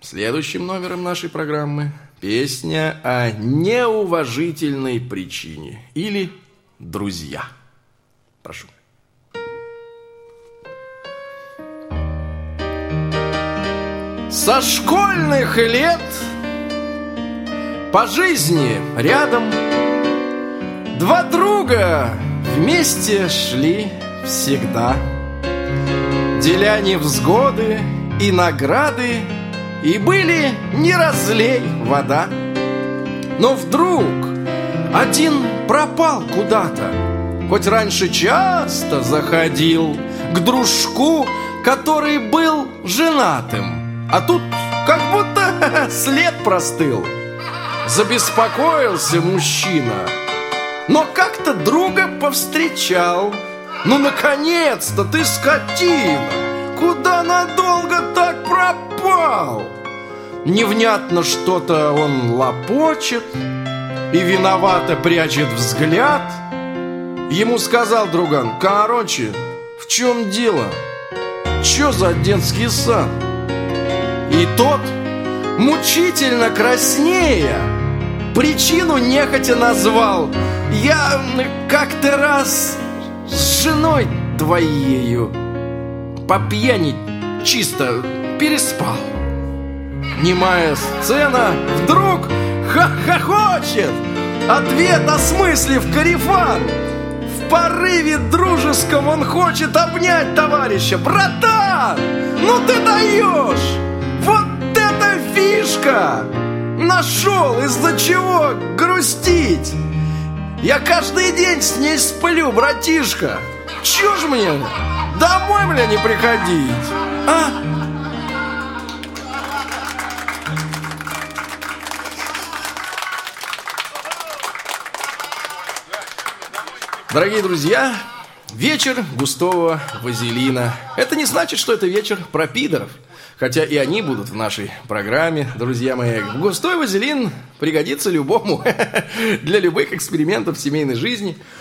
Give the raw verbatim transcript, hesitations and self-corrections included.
Следующим номером нашей программы песня о неуважительной причине или «Друзья». Прошу. Со школьных лет по жизни рядом два друга вместе шли всегда, деля невзгоды и награды, и были не разлей вода. Но вдруг один пропал куда-то, хоть раньше часто заходил к дружку, который был женатым, а тут как будто след простыл. Забеспокоился мужчина, но как-то друга повстречал. Ну, наконец-то ты, скотина! Куда надолго так пропал? Невнятно что-то он лопочет и виновато прячет взгляд. Ему сказал друган: короче, в чем дело? Че за детский сад? И тот, мучительно краснея, причину нехотя назвал: я как-то раз с женой твоею по пьяни чисто переспал. Немая сцена вдруг хохочет, ответ осмыслив корефан. В порыве дружеском он хочет обнять товарища. Братан, ну ты даешь! Вот это фишка! Нашел, из-за чего грустить. Я каждый день с ней сплю, братишка. Чё ж мне домой, бля, не приходить, а? Дорогие друзья, вечер густого вазелина. Это не значит, что это вечер про пидоров. Хотя и они будут в нашей программе, друзья мои. Густой вазелин пригодится любому для любых экспериментов в семейной жизни.